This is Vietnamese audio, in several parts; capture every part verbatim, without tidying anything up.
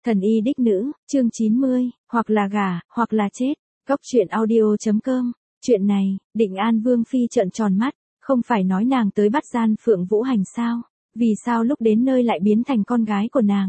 Thần y đích nữ, chương chín mươi, hoặc là gả, hoặc là chết. Góc truyện audio.com. Chuyện này, Định An Vương Phi trợn tròn mắt, không phải nói nàng tới bắt gian Phượng Vũ Hành sao? Vì sao lúc đến nơi lại biến thành con gái của nàng?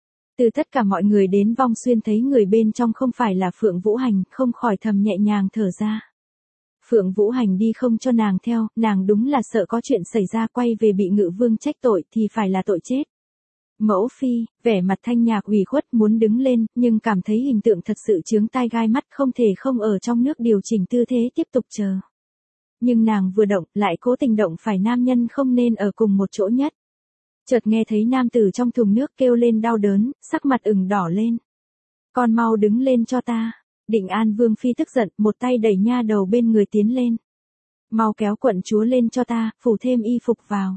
Từ tất cả mọi người đến Vong Xuyên thấy người bên trong không phải là Phượng Vũ Hành, không khỏi thầm nhẹ nhàng thở ra. Phượng Vũ Hành đi không cho nàng theo, nàng đúng là sợ có chuyện xảy ra quay về bị Ngự Vương trách tội thì phải là tội chết. Mẫu phi, vẻ mặt Thanh Nhạc ủy khuất muốn đứng lên, nhưng cảm thấy hình tượng thật sự chướng tai gai mắt, không thể không ở trong nước điều chỉnh tư thế tiếp tục chờ. Nhưng nàng vừa động, lại cố tình động phải nam nhân không nên ở cùng một chỗ nhất. Chợt nghe thấy nam tử trong thùng nước kêu lên đau đớn, sắc mặt ửng đỏ lên. Con mau đứng lên cho ta. Định An Vương Phi tức giận, một tay đẩy nha đầu bên người tiến lên. Mau kéo quận chúa lên cho ta, phủ thêm y phục vào.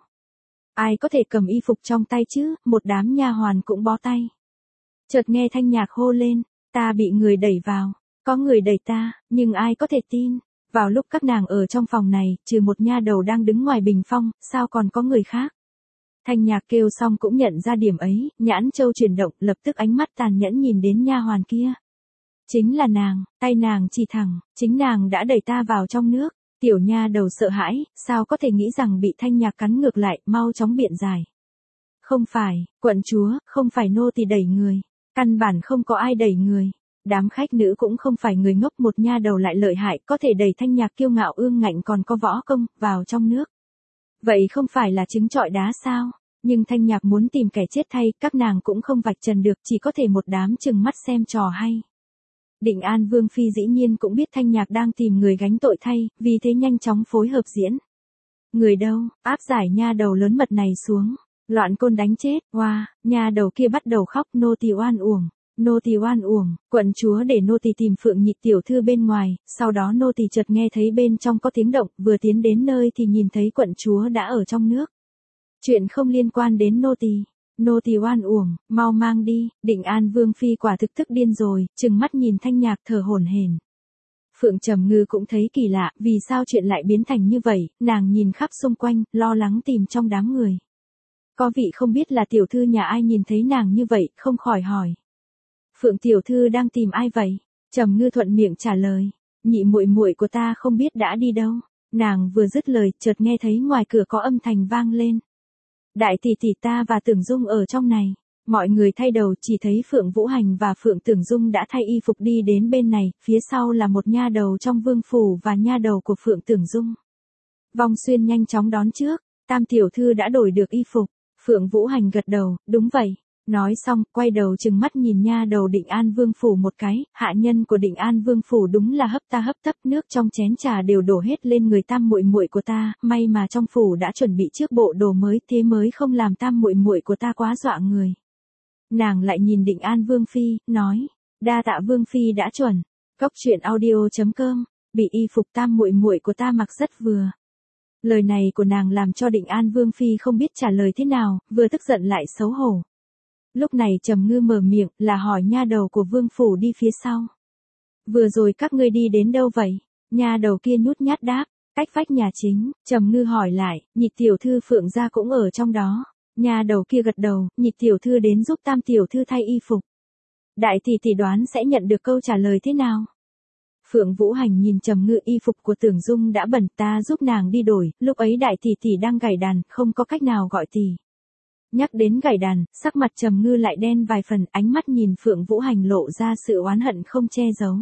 Ai có thể cầm y phục trong tay chứ, một đám nha hoàn cũng bó tay. Chợt nghe Thanh Nhạc hô lên, ta bị người đẩy vào, có người đẩy ta, nhưng ai có thể tin. Vào lúc các nàng ở trong phòng này, trừ một nha đầu đang đứng ngoài bình phong, sao còn có người khác. Thanh Nhạc kêu xong cũng nhận ra điểm ấy, nhãn châu chuyển động, lập tức ánh mắt tàn nhẫn nhìn đến nha hoàn kia. Chính là nàng, tay nàng chỉ thẳng, chính nàng đã đẩy ta vào trong nước. Tiểu nha đầu sợ hãi, sao có thể nghĩ rằng bị Thanh Nhạc cắn ngược lại, mau chóng biện giải. Không phải, quận chúa, không phải nô tỳ đẩy người, căn bản không có ai đẩy người. Đám khách nữ cũng không phải người ngốc, một nha đầu lại lợi hại, có thể đẩy Thanh Nhạc kiêu ngạo ương ngạnh còn có võ công, vào trong nước. Vậy không phải là trứng trọi đá sao? Nhưng Thanh Nhạc muốn tìm kẻ chết thay, các nàng cũng không vạch trần được, chỉ có thể một đám chừng mắt xem trò hay. Định An Vương Phi dĩ nhiên cũng biết Thanh Nhạc đang tìm người gánh tội thay, vì thế nhanh chóng phối hợp diễn. Người đâu, áp giải nha đầu lớn mật này xuống, loạn côn đánh chết, hoa, wow, nha đầu kia bắt đầu khóc, nô tỳ oan uổng, nô tỳ oan uổng, quận chúa để nô tỳ tìm Phượng Nhị tiểu thư bên ngoài, sau đó nô tỳ chợt nghe thấy bên trong có tiếng động, vừa tiến đến nơi thì nhìn thấy quận chúa đã ở trong nước. Chuyện không liên quan đến nô tỳ. Nô tỳ oan uổng, mau mang đi. Định An Vương Phi quả thực tức điên rồi, trừng mắt nhìn Thanh Nhạc thở hổn hển. Phượng Trầm Ngư cũng thấy kỳ lạ, vì sao chuyện lại biến thành như vậy, nàng nhìn khắp xung quanh, lo lắng tìm trong đám người. Có vị không biết là tiểu thư nhà ai nhìn thấy nàng như vậy, không khỏi hỏi. Phượng tiểu thư đang tìm ai vậy? Trầm Ngư thuận miệng trả lời, nhị muội muội của ta không biết đã đi đâu. Nàng vừa dứt lời, chợt nghe thấy ngoài cửa có âm thanh vang lên. Đại tỷ tỷ ta và Tưởng Dung ở trong này. Mọi người thay đầu, chỉ thấy Phượng Vũ Hành và Phượng Tưởng Dung đã thay y phục đi đến bên này, phía sau là một nha đầu trong vương phủ và nha đầu của Phượng Tưởng Dung. Vong Xuyên nhanh chóng đón trước, tam tiểu thư đã đổi được y phục. Phượng Vũ Hành gật đầu, đúng vậy. Nói xong, quay đầu trừng mắt nhìn nha đầu Định An Vương phủ một cái, hạ nhân của Định An Vương phủ đúng là hấp ta hấp tấp, nước trong chén trà đều đổ hết lên người tam muội muội của ta, may mà trong phủ đã chuẩn bị trước bộ đồ mới, thế mới không làm tam muội muội của ta quá dọa người. Nàng lại nhìn Định An Vương Phi, nói, đa tạ Vương Phi đã chuẩn. Góc truyện audio.com, bị y phục tam muội muội của ta mặc rất vừa. Lời này của nàng làm cho Định An Vương Phi không biết trả lời thế nào, vừa tức giận lại xấu hổ. Lúc này Trầm Ngư mở miệng, là hỏi nha đầu của vương phủ đi phía sau. Vừa rồi các ngươi đi đến đâu vậy? Nha đầu kia nhút nhát đáp, cách vách nhà chính. Trầm Ngư hỏi lại, nhị tiểu thư Phượng gia cũng ở trong đó. Nha đầu kia gật đầu, nhị tiểu thư đến giúp tam tiểu thư thay y phục. Đại tỷ tỷ đoán sẽ nhận được câu trả lời thế nào? Phượng Vũ Hành nhìn Trầm Ngư, y phục của Tưởng Dung đã bẩn, ta giúp nàng đi đổi, lúc ấy đại tỷ tỷ đang gảy đàn, không có cách nào gọi tỷ. Nhắc đến gảy đàn, sắc mặt Trầm Ngư lại đen vài phần, ánh mắt nhìn Phượng Vũ Hành lộ ra sự oán hận không che giấu.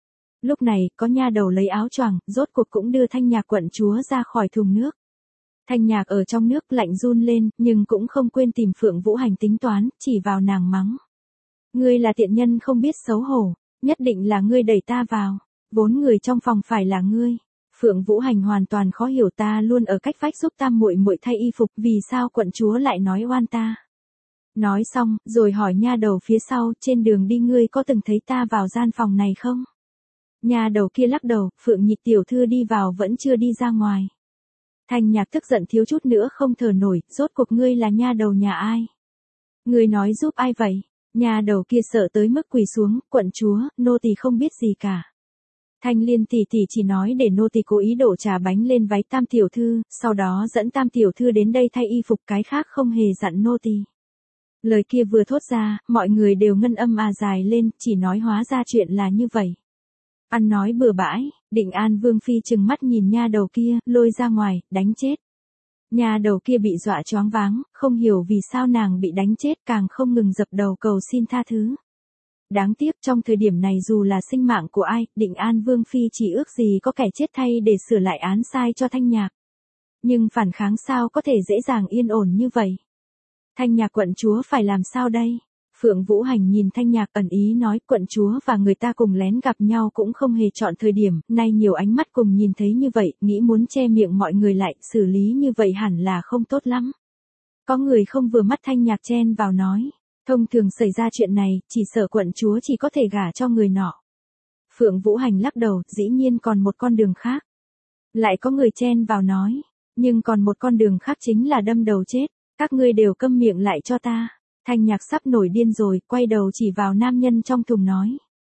Lúc này, có nha đầu lấy áo choàng, rốt cuộc cũng đưa Thanh Nhạc quận chúa ra khỏi thùng nước. Thanh Nhạc ở trong nước lạnh run lên, nhưng cũng không quên tìm Phượng Vũ Hành tính toán, chỉ vào nàng mắng. Ngươi là tiện nhân không biết xấu hổ, nhất định là ngươi đẩy ta vào, vốn người trong phòng phải là ngươi. Phượng Vũ Hành hoàn toàn khó hiểu, ta luôn ở cách vách giúp tam muội muội thay y phục, vì sao quận chúa lại nói oan ta. Nói xong, rồi hỏi nha đầu phía sau, trên đường đi ngươi có từng thấy ta vào gian phòng này không? Nha đầu kia lắc đầu, Phượng Nhị tiểu thư đi vào vẫn chưa đi ra ngoài. Thanh Nhạc tức giận thiếu chút nữa không thở nổi, rốt cuộc ngươi là nha đầu nhà ai? Ngươi nói giúp ai vậy? Nha đầu kia sợ tới mức quỳ xuống, quận chúa, nô tỳ không biết gì cả. Thanh Liên tỷ tỷ chỉ nói để nô tỳ cố ý đổ trà bánh lên váy tam tiểu thư, sau đó dẫn tam tiểu thư đến đây thay y phục, cái khác không hề dặn nô tỳ. Lời kia vừa thốt ra, mọi người đều ngân âm à dài lên, chỉ nói hóa ra chuyện là như vậy. Ăn nói bừa bãi, Định An Vương Phi trừng mắt nhìn nha đầu kia, lôi ra ngoài, đánh chết. Nha đầu kia bị dọa choáng váng, không hiểu vì sao nàng bị đánh chết, càng không ngừng dập đầu cầu xin tha thứ. Đáng tiếc trong thời điểm này dù là sinh mạng của ai, Định An Vương Phi chỉ ước gì có kẻ chết thay để sửa lại án sai cho Thanh Nhạc. Nhưng phản kháng sao có thể dễ dàng yên ổn như vậy? Thanh Nhạc quận chúa phải làm sao đây? Phượng Vũ Hành nhìn Thanh Nhạc ẩn ý nói, quận chúa và người ta cùng lén gặp nhau cũng không hề chọn thời điểm, nay nhiều ánh mắt cùng nhìn thấy như vậy, nghĩ muốn che miệng mọi người lại, xử lý như vậy hẳn là không tốt lắm. Có người không vừa mắt Thanh Nhạc chen vào nói, thông thường xảy ra chuyện này, chỉ sợ quận chúa chỉ có thể gả cho người nọ. Phượng Vũ Hành lắc đầu, dĩ nhiên còn một con đường khác. Lại có người chen vào nói, nhưng còn một con đường khác chính là đâm đầu chết, các ngươi đều câm miệng lại cho ta. Thanh Nhạc sắp nổi điên rồi, quay đầu chỉ vào nam nhân trong thùng nói.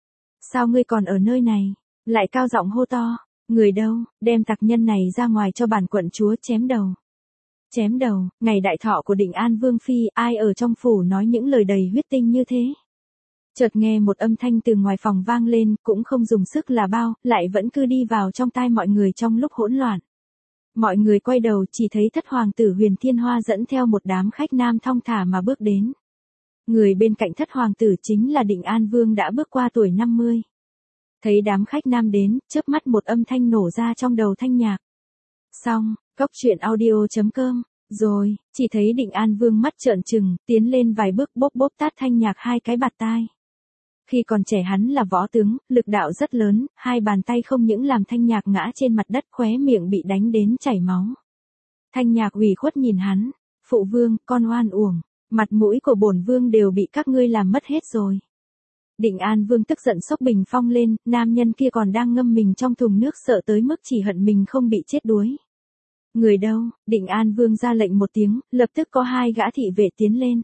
Sao ngươi còn ở nơi này? Lại cao giọng hô to, người đâu, đem tặc nhân này ra ngoài cho bản quận chúa chém đầu. Chém đầu, ngày đại thọ của Định An Vương Phi, ai ở trong phủ nói những lời đầy huyết tinh như thế? Chợt nghe một âm thanh từ ngoài phòng vang lên, cũng không dùng sức là bao, lại vẫn cứ đi vào trong tai mọi người trong lúc hỗn loạn. Mọi người quay đầu chỉ thấy thất hoàng tử Huyền Thiên Hoa dẫn theo một đám khách nam thong thả mà bước đến. Người bên cạnh thất hoàng tử chính là Định An Vương đã bước qua tuổi năm mươi. Thấy đám khách nam đến, chớp mắt một âm thanh nổ ra trong đầu Thanh Nhạc. Xong, cốc truyện audio chấm com, rồi, chỉ thấy Định An Vương mắt trợn trừng, tiến lên vài bước bóp bóp tát Thanh Nhạc hai cái bạt tai. Khi còn trẻ hắn là võ tướng, lực đạo rất lớn, hai bàn tay không những làm Thanh Nhạc ngã trên mặt đất, khóe miệng bị đánh đến chảy máu. Thanh Nhạc ủy khuất nhìn hắn, phụ vương, con oan uổng, mặt mũi của bổn vương đều bị các ngươi làm mất hết rồi. Định An Vương tức giận xốc bình phong lên, nam nhân kia còn đang ngâm mình trong thùng nước sợ tới mức chỉ hận mình không bị chết đuối. Người đâu? Định An Vương ra lệnh một tiếng, lập tức có hai gã thị vệ tiến lên.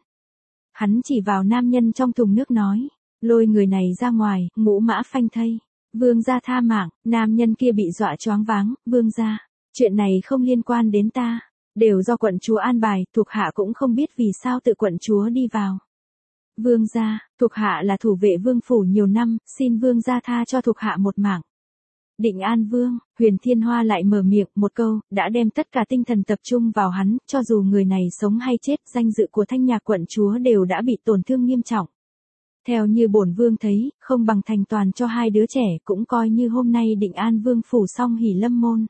Hắn chỉ vào nam nhân trong thùng nước nói. Lôi người này ra ngoài, ngũ mã phanh thây. Vương gia tha mạng, nam nhân kia bị dọa choáng váng, vương gia. Chuyện này không liên quan đến ta. Đều do quận chúa an bài, thuộc hạ cũng không biết vì sao tự quận chúa đi vào. Vương gia, thuộc hạ là thủ vệ vương phủ nhiều năm, xin vương gia tha cho thuộc hạ một mạng. Định An Vương, Huyền Thiên Hoa lại mở miệng một câu, đã đem tất cả tinh thần tập trung vào hắn, cho dù người này sống hay chết, danh dự của Thanh Nhạc quận chúa đều đã bị tổn thương nghiêm trọng. Theo như bổn vương thấy, không bằng thành toàn cho hai đứa trẻ, cũng coi như hôm nay Định An Vương phủ xong hỉ lâm môn.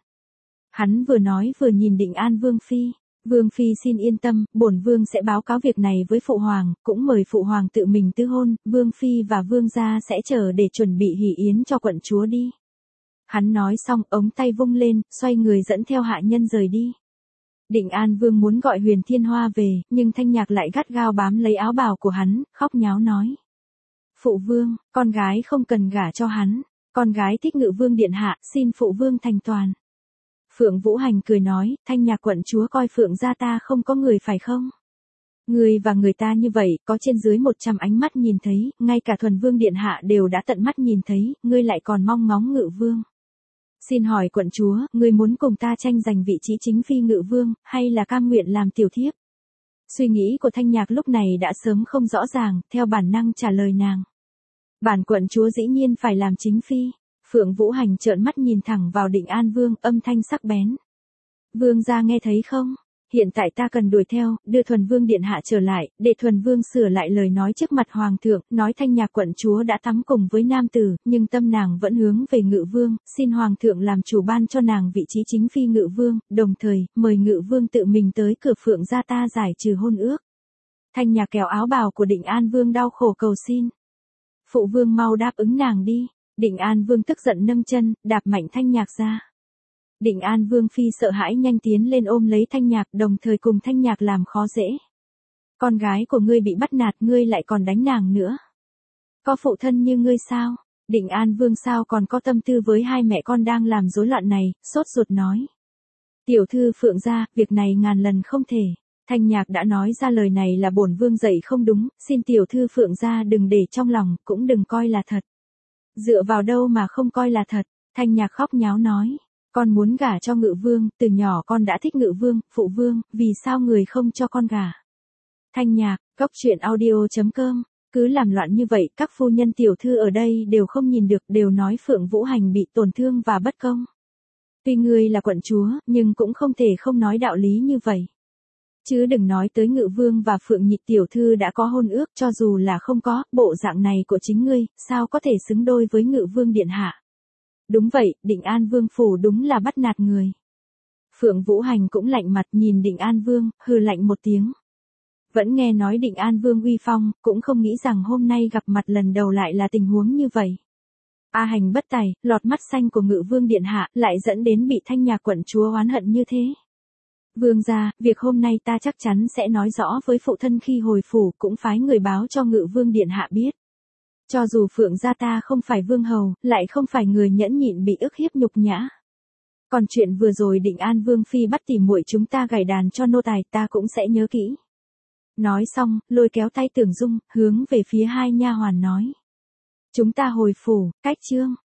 Hắn vừa nói vừa nhìn Định An Vương Phi. Vương Phi xin yên tâm, bổn vương sẽ báo cáo việc này với phụ hoàng, cũng mời phụ hoàng tự mình tư hôn, Vương Phi và Vương gia sẽ chờ để chuẩn bị hỷ yến cho quận chúa đi. Hắn nói xong, ống tay vung lên, xoay người dẫn theo hạ nhân rời đi. Định An Vương muốn gọi Huyền Thiên Hoa về, nhưng Thanh Nhạc lại gắt gao bám lấy áo bào của hắn, khóc nháo nói. Phụ vương, con gái không cần gả cho hắn, con gái thích Ngự Vương điện hạ, xin phụ vương thành toàn. Phượng Vũ Hành cười nói, Thanh Nhạc quận chúa coi Phượng gia ta không có người phải không? Người và người ta như vậy, có trên dưới một trăm ánh mắt nhìn thấy, ngay cả Thuần Vương điện hạ đều đã tận mắt nhìn thấy, ngươi lại còn mong ngóng Ngự Vương. Xin hỏi quận chúa, ngươi muốn cùng ta tranh giành vị trí chính phi Ngự Vương, hay là cam nguyện làm tiểu thiếp? Suy nghĩ của Thanh Nhạc lúc này đã sớm không rõ ràng, theo bản năng trả lời nàng. Bản quận chúa dĩ nhiên phải làm chính phi. Phượng Vũ Hành trợn mắt nhìn thẳng vào Định An Vương, âm thanh sắc bén. Vương gia nghe thấy không? Hiện tại ta cần đuổi theo, đưa Thuần Vương điện hạ trở lại, để Thuần Vương sửa lại lời nói trước mặt hoàng thượng, nói Thanh Nhạc quận chúa đã tắm cùng với nam tử, nhưng tâm nàng vẫn hướng về Ngự Vương, xin hoàng thượng làm chủ ban cho nàng vị trí chính phi Ngự Vương, đồng thời, mời Ngự Vương tự mình tới cửa Phượng gia ta giải trừ hôn ước. Thanh Nhạc kéo áo bào của Định An Vương đau khổ cầu xin. Phụ vương mau đáp ứng nàng đi. Định An Vương tức giận nâng chân, đạp mạnh Thanh Nhạc ra. Định An Vương Phi sợ hãi nhanh tiến lên ôm lấy Thanh Nhạc, đồng thời cùng Thanh Nhạc làm khó dễ. Con gái của ngươi bị bắt nạt, ngươi lại còn đánh nàng nữa. Có phụ thân như ngươi sao? Định An Vương sao còn có tâm tư với hai mẹ con đang làm rối loạn này, sốt ruột nói. Tiểu thư Phượng gia, việc này ngàn lần không thể. Thanh Nhạc đã nói ra lời này là bổn vương dạy không đúng, xin tiểu thư Phượng gia đừng để trong lòng, cũng đừng coi là thật. Dựa vào đâu mà không coi là thật? Thanh Nhạc khóc nháo nói. Con muốn gả cho Ngự Vương, từ nhỏ con đã thích Ngự Vương, phụ vương, vì sao người không cho con gả? Thanh Nhạc, Cốc truyện audio chấm com. Cứ làm loạn như vậy, các phu nhân tiểu thư ở đây đều không nhìn được, đều nói Phượng Vũ Hành bị tổn thương và bất công. Tuy ngươi là quận chúa, nhưng cũng không thể không nói đạo lý như vậy. Chứ đừng nói tới Ngự Vương và Phượng Nhị tiểu thư đã có hôn ước, cho dù là không có, bộ dạng này của chính ngươi, sao có thể xứng đôi với Ngự Vương điện hạ. Đúng vậy, Định An Vương phủ đúng là bắt nạt người. Phượng Vũ Hành cũng lạnh mặt nhìn Định An Vương, hừ lạnh một tiếng. Vẫn nghe nói Định An Vương uy phong, cũng không nghĩ rằng hôm nay gặp mặt lần đầu lại là tình huống như vậy. A Hành bất tài, lọt mắt xanh của Ngự Vương điện hạ, lại dẫn đến bị Thanh Nhạc quận chúa oán hận như thế. Vương gia, việc hôm nay ta chắc chắn sẽ nói rõ với phụ thân khi hồi phủ, cũng phái người báo cho Ngự Vương điện hạ biết. Cho dù Phượng gia ta không phải vương hầu, lại không phải người nhẫn nhịn bị ức hiếp nhục nhã. Còn chuyện vừa rồi Định An Vương phi bắt tỉ muội chúng ta gảy đàn cho nô tài, ta cũng sẽ nhớ kỹ. Nói xong, lôi kéo tay Tưởng Dung, hướng về phía hai nha hoàn nói. Chúng ta hồi phủ, cách chương.